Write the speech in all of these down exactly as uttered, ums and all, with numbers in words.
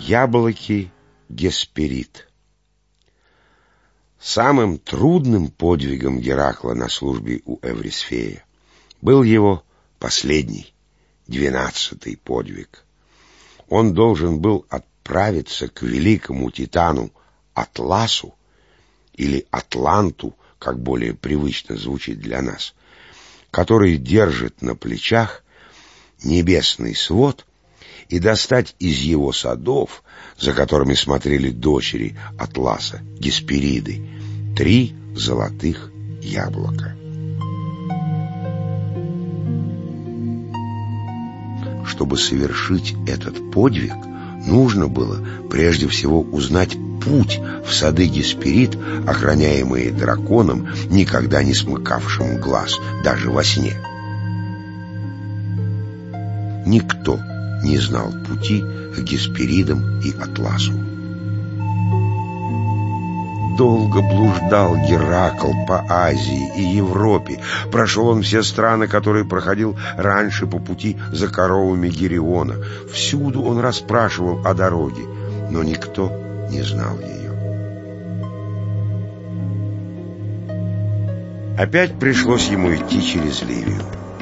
Яблоки Гесперид. Самым трудным подвигом Геракла на службе у Эврисфея был его последний, двенадцатый подвиг. Он должен был отправиться к великому титану Атласу, или Атланту, как более привычно звучит для нас, который держит на плечах небесный свод, и достать из его садов, за которыми смотрели дочери Атласа, Геспериды, три золотых яблока. Чтобы совершить этот подвиг, нужно было прежде всего узнать путь в сады Гесперид, охраняемые драконом, никогда не смыкавшим глаз, даже во сне. Никто не знал пути к Гесперидам и Атласу. Долго блуждал Геракл по Азии и Европе. Прошел он все страны, которые проходил раньше по пути за коровами Гериона. Всюду он расспрашивал о дороге, но никто не знал ее. Опять пришлось ему идти через Ливию.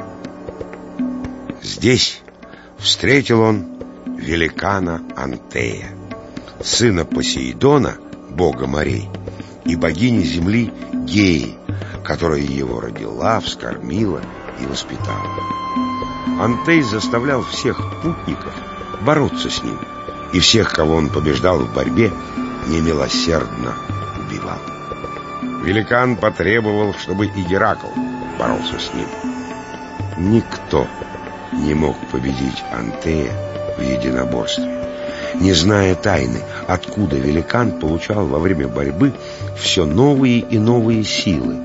Здесь встретил он великана Антея, сына Посейдона, бога морей, и богини земли Геи, которая его родила, вскормила и воспитала. Антей заставлял всех путников бороться с ним, и всех, кого он побеждал в борьбе, немилосердно убивал. Великан потребовал, чтобы и Геракл боролся с ним. Никто не мог победить Антея в единоборстве, не зная тайны, откуда великан получал во время борьбы все новые и новые силы.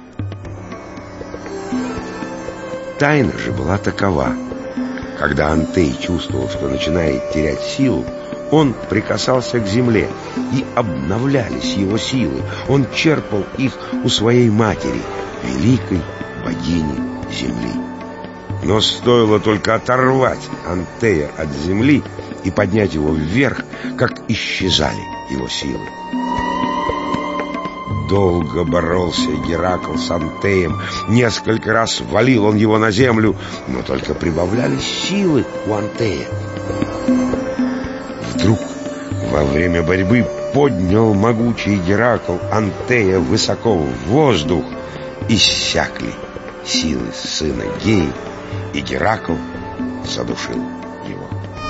Тайна же была такова: когда Антей чувствовал, что начинает терять силу, он прикасался к земле, и обновлялись его силы. Он черпал их у своей матери, великой богини земли. Но стоило только оторвать Антея от земли и поднять его вверх, как исчезали его силы. Долго боролся Геракл с Антеем, несколько раз валил он его на землю, но только прибавлялись силы у Антея. Вдруг во время борьбы поднял могучий Геракл Антея высоко в воздух, иссякли силы сына Геи, и Геракл задушил его.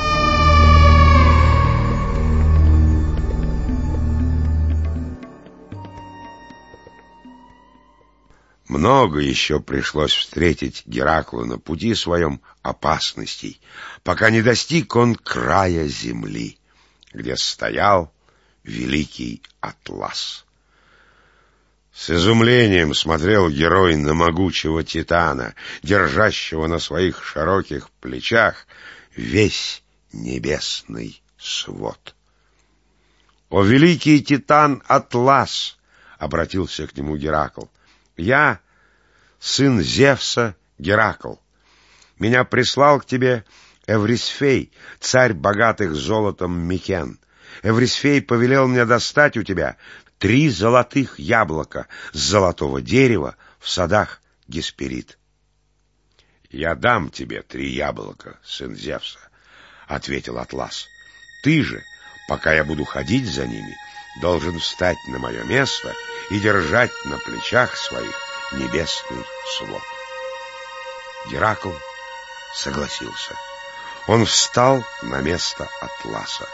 Много еще пришлось встретить Гераклу на пути своем опасностей, пока не достиг он края земли, где стоял великий Атлас. С изумлением смотрел герой на могучего титана, держащего на своих широких плечах весь небесный свод. «О, великий титан Атлас!» — обратился к нему Геракл. «Я сын Зевса Геракл. Меня прислал к тебе Эврисфей, царь богатых золотом Микен. Эврисфей повелел мне достать у тебя три золотых яблока с золотого дерева в садах Гесперид». «Я дам тебе три яблока, сын Зевса», — ответил Атлас. «Ты же, пока я буду ходить за ними, должен встать на мое место и держать на плечах своих небесный свод». Геракл согласился. Он встал на место Атласа.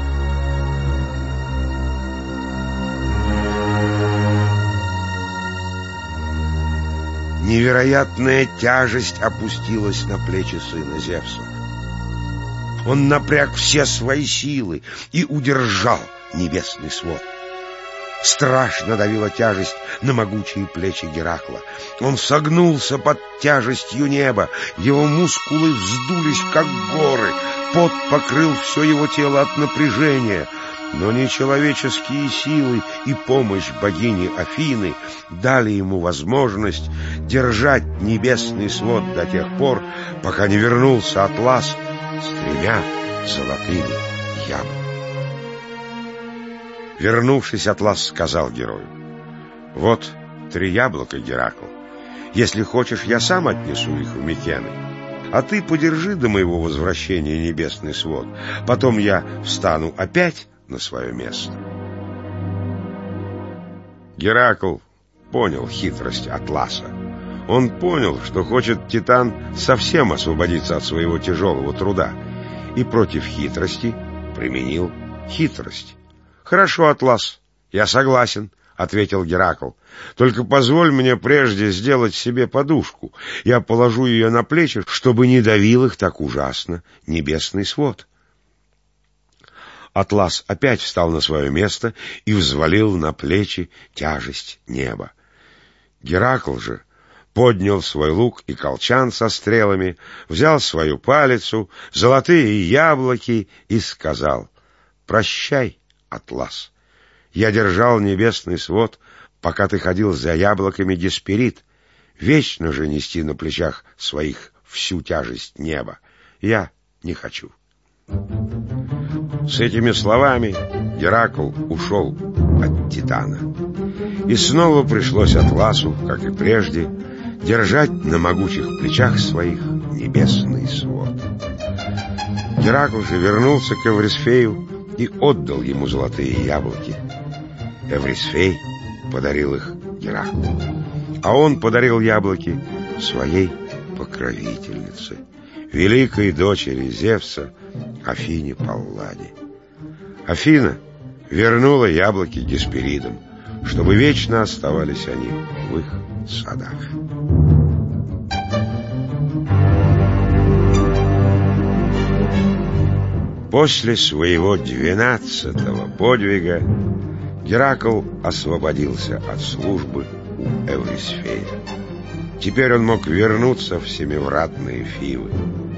Невероятная тяжесть опустилась на плечи сына Зевса. Он напряг все свои силы и удержал небесный свод. Страшно давила тяжесть на могучие плечи Геракла. Он согнулся под тяжестью неба, его мускулы вздулись, как горы, пот покрыл все его тело от напряжения. Но нечеловеческие силы и помощь богини Афины дали ему возможность держать небесный свод до тех пор, пока не вернулся Атлас с тремя золотыми яблоками. Вернувшись, Атлас сказал герою: «Вот три яблока, Геракл. Если хочешь, я сам отнесу их в Микены. А ты подержи до моего возвращения небесный свод. Потом я встану опять на свое место». Геракл понял хитрость Атласа. Он понял, что хочет Титан совсем освободиться от своего тяжелого труда, и против хитрости применил хитрость. «Хорошо, Атлас, я согласен», — ответил Геракл. «Только позволь мне прежде сделать себе подушку. Я положу ее на плечи, чтобы не давил их так ужасно небесный свод». Атлас опять встал на свое место и взвалил на плечи тяжесть неба. Геракл же поднял свой лук и колчан со стрелами, взял свою палицу, золотые яблоки и сказал: «Прощай, Атлас. Я держал небесный свод, пока ты ходил за яблоками, Гесперид. Вечно же нести на плечах своих всю тяжесть неба я не хочу». С этими словами Геракл ушел от Титана. И снова пришлось Атласу, как и прежде, держать на могучих плечах своих небесный свод. Геракл же вернулся к Эврисфею и отдал ему золотые яблоки. Эврисфей подарил их Гераклу, а он подарил яблоки своей покровительнице, великой дочери Зевса, Афине Палладе. Афина вернула яблоки Гесперидам, чтобы вечно оставались они в их садах. После своего двенадцатого подвига Геракл освободился от службы у Эврисфея. Теперь он мог вернуться в семивратные Фивы.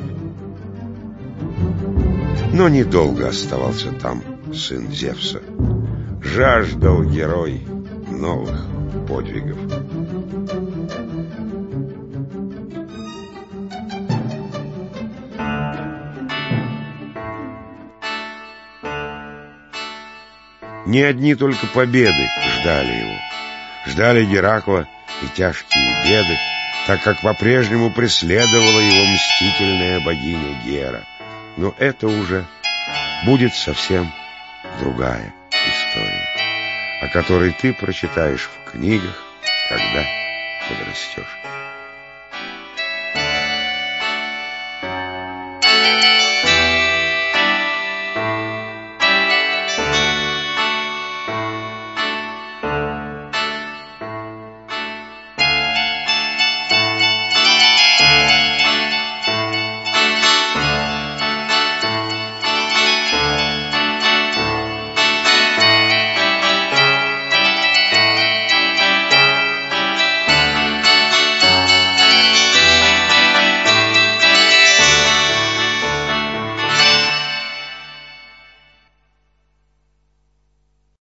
Но недолго оставался там сын Зевса. Жаждал герой новых подвигов. Не одни только победы ждали его. Ждали Геракла и тяжкие беды, так как по-прежнему преследовала его мстительная богиня Гера. Но это уже будет совсем другая история, о которой ты прочитаешь в книгах, когда подрастешь.